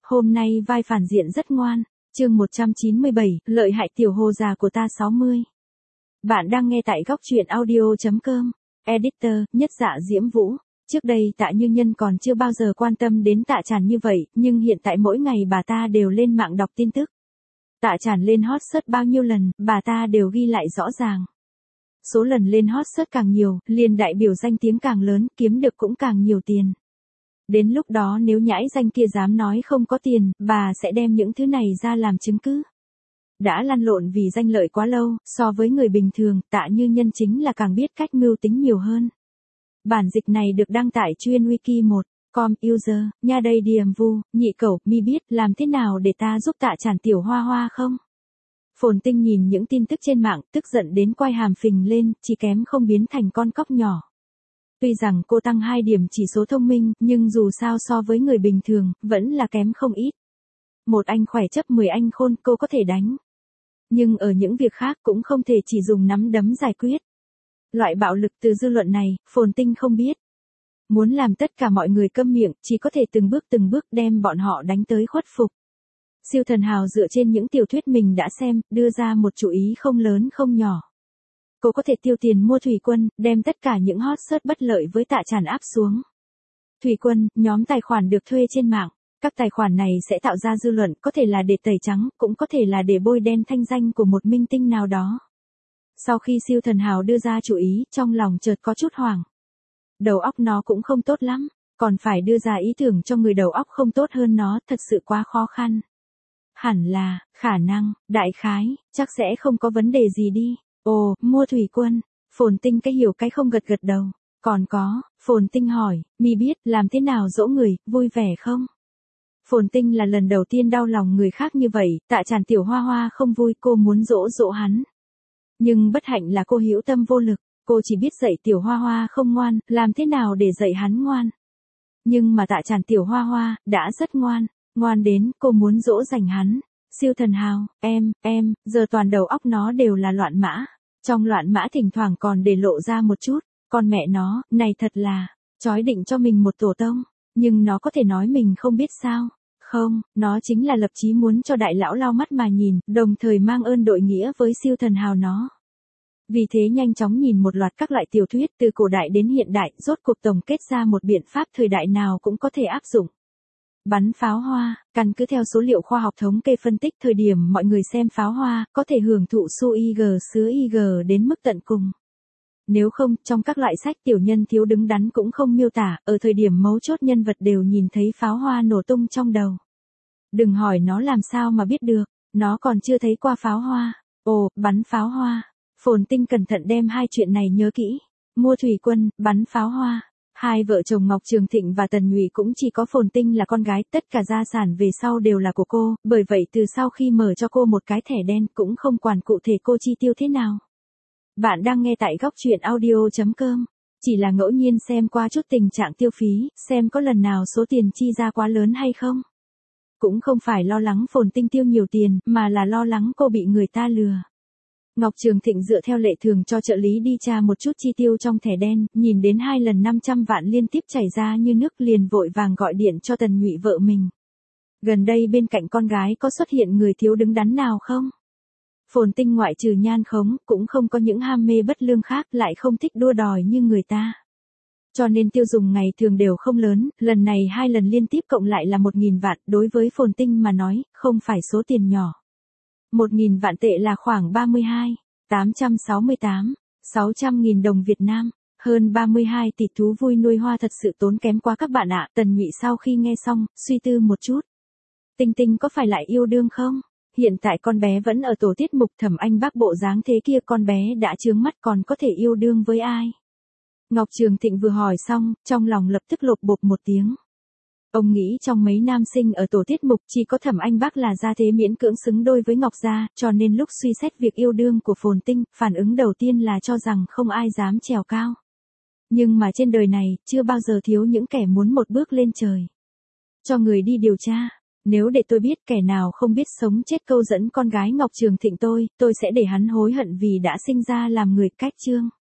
hôm nay vai phản diện rất ngoan. Chương 197, lợi hại tiểu hồ già của ta 60. Bạn đang nghe tại góc truyện audio.com. Editor, Nhất Dạ Diễm Vũ. Trước đây Tạ Như Nhân còn chưa bao giờ quan tâm đến Tạ Tràn như vậy, nhưng hiện tại mỗi ngày bà ta đều lên mạng đọc tin tức. Tạ Tràn lên hot search bao nhiêu lần, bà ta đều ghi lại rõ ràng. Số lần lên hot search càng nhiều, liền đại biểu danh tiếng càng lớn, kiếm được cũng càng nhiều tiền. Đến lúc đó nếu nhãi danh kia dám nói không có tiền, bà sẽ đem những thứ này ra làm chứng cứ. Đã lăn lộn vì danh lợi quá lâu, so với người bình thường, Tạ Như Nhân chính là càng biết cách mưu tính nhiều hơn. Bản dịch này được đăng tải chuyên wiki 1.com user, nha đây điềm vu, nhị cẩu, mi biết làm thế nào để ta giúp Tạ Tràn tiểu hoa hoa không? Phồn Tinh nhìn những tin tức trên mạng, tức giận đến quay hàm phình lên, chỉ kém không biến thành con cóc nhỏ. Tuy rằng cô tăng 2 điểm chỉ số thông minh, nhưng dù sao so với người bình thường, vẫn là kém không ít. Một anh khỏe chấp 10 anh khôn cô có thể đánh. Nhưng ở những việc khác cũng không thể chỉ dùng nắm đấm giải quyết. Loại bạo lực từ dư luận này, Phồn Tinh không biết. Muốn làm tất cả mọi người câm miệng, chỉ có thể từng bước đem bọn họ đánh tới khuất phục. Siêu Thần Hào dựa trên những tiểu thuyết mình đã xem, đưa ra một chủ ý không lớn không nhỏ. Cô có thể tiêu tiền mua Thủy Quân, đem tất cả những hot search bất lợi với Tạ Tràn áp xuống. Thủy Quân, nhóm tài khoản được thuê trên mạng. Các tài khoản này sẽ tạo ra dư luận, có thể là để tẩy trắng, cũng có thể là để bôi đen thanh danh của một minh tinh nào đó. Sau khi Siêu Thần Hào đưa ra chủ ý, trong lòng chợt có chút hoảng. Đầu óc nó cũng không tốt lắm, còn phải đưa ra ý tưởng cho người đầu óc không tốt hơn nó, thật sự quá khó khăn. Hẳn là, khả năng, đại khái, chắc sẽ không có vấn đề gì đi. Ồ, mua Thủy Quân. Phồn Tinh cái hiểu cái không gật đầu. Còn có, Phồn Tinh hỏi, mi biết làm thế nào dỗ người, vui vẻ không? Phồn Tinh là lần đầu tiên đau lòng người khác như vậy, Tạ Tràn tiểu hoa hoa không vui, cô muốn dỗ hắn. Nhưng bất hạnh là cô hữu tâm vô lực, cô chỉ biết dạy tiểu hoa hoa không ngoan, làm thế nào để dạy hắn ngoan. Nhưng mà Tạ Tràn tiểu hoa hoa, đã rất ngoan đến, cô muốn dỗ dành hắn. Siêu Thần Hào, em, giờ toàn đầu óc nó đều là loạn mã. Trong loạn mã thỉnh thoảng còn để lộ ra một chút, con mẹ nó, này thật là, chói định cho mình một tổ tông, nhưng nó có thể nói mình không biết sao. Không, nó chính là lập chí muốn cho đại lão lau mắt mà nhìn, đồng thời mang ơn đội nghĩa với Siêu Thần Hào nó. Vì thế nhanh chóng nhìn một loạt các loại tiểu thuyết từ cổ đại đến hiện đại, rốt cuộc tổng kết ra một biện pháp thời đại nào cũng có thể áp dụng. Bắn pháo hoa, căn cứ theo số liệu khoa học thống kê phân tích thời điểm mọi người xem pháo hoa, có thể hưởng thụ su IG sứa IG đến mức tận cùng. Nếu không, trong các loại sách tiểu nhân thiếu đứng đắn cũng không miêu tả, ở thời điểm mấu chốt nhân vật đều nhìn thấy pháo hoa nổ tung trong đầu. Đừng hỏi nó làm sao mà biết được, nó còn chưa thấy qua pháo hoa. Ồ, bắn pháo hoa. Phồn Tinh cẩn thận đem hai chuyện này nhớ kỹ. Mua Thủy Quân, bắn pháo hoa. Hai vợ chồng Ngọc Trường Thịnh và Tần Nhụy cũng chỉ có Phồn Tinh là con gái, tất cả gia sản về sau đều là của cô, bởi vậy từ sau khi mở cho cô một cái thẻ đen cũng không quản cụ thể cô chi tiêu thế nào. Bạn đang nghe tại góc truyện audio.com, chỉ là ngẫu nhiên xem qua chút tình trạng tiêu phí, xem có lần nào số tiền chi ra quá lớn hay không. Cũng không phải lo lắng Phồn Tinh tiêu nhiều tiền, mà là lo lắng cô bị người ta lừa. Ngọc Trường Thịnh dựa theo lệ thường cho trợ lý đi tra một chút chi tiêu trong thẻ đen, nhìn đến 2 lần 500 vạn liên tiếp chảy ra như nước liền vội vàng gọi điện cho Tần Nhụy vợ mình. Gần đây bên cạnh con gái có xuất hiện người thiếu đứng đắn nào không? Phồn Tinh ngoại trừ nhan khống, cũng không có những ham mê bất lương khác, lại không thích đua đòi như người ta. Cho nên tiêu dùng ngày thường đều không lớn, lần này 2 lần liên tiếp cộng lại là 1.000 vạn, đối với Phồn Tinh mà nói, không phải số tiền nhỏ. 1.000 vạn tệ là khoảng 600.000 đồng Việt Nam, hơn 32 tỷ thú vui nuôi hoa thật sự tốn kém quá các bạn ạ. Tần Nhụy sau khi nghe xong, suy tư một chút. Tinh Tinh có phải lại yêu đương không? Hiện tại con bé vẫn ở tổ tiết mục Thẩm Anh Bác bộ dáng thế kia, con bé đã chướng mắt còn có thể yêu đương với ai? Ngọc Trường Thịnh vừa hỏi xong, trong lòng lập tức lột bột một tiếng. Ông nghĩ trong mấy nam sinh ở tổ tiết mục chỉ có Thẩm Anh Bác là gia thế miễn cưỡng xứng đôi với Ngọc gia, cho nên lúc suy xét việc yêu đương của Phồn Tinh, phản ứng đầu tiên là cho rằng không ai dám trèo cao. Nhưng mà trên đời này, chưa bao giờ thiếu những kẻ muốn một bước lên trời. Cho người đi điều tra, nếu để tôi biết kẻ nào không biết sống chết câu dẫn con gái Ngọc Trường Thịnh tôi sẽ để hắn hối hận vì đã sinh ra làm người cách chương.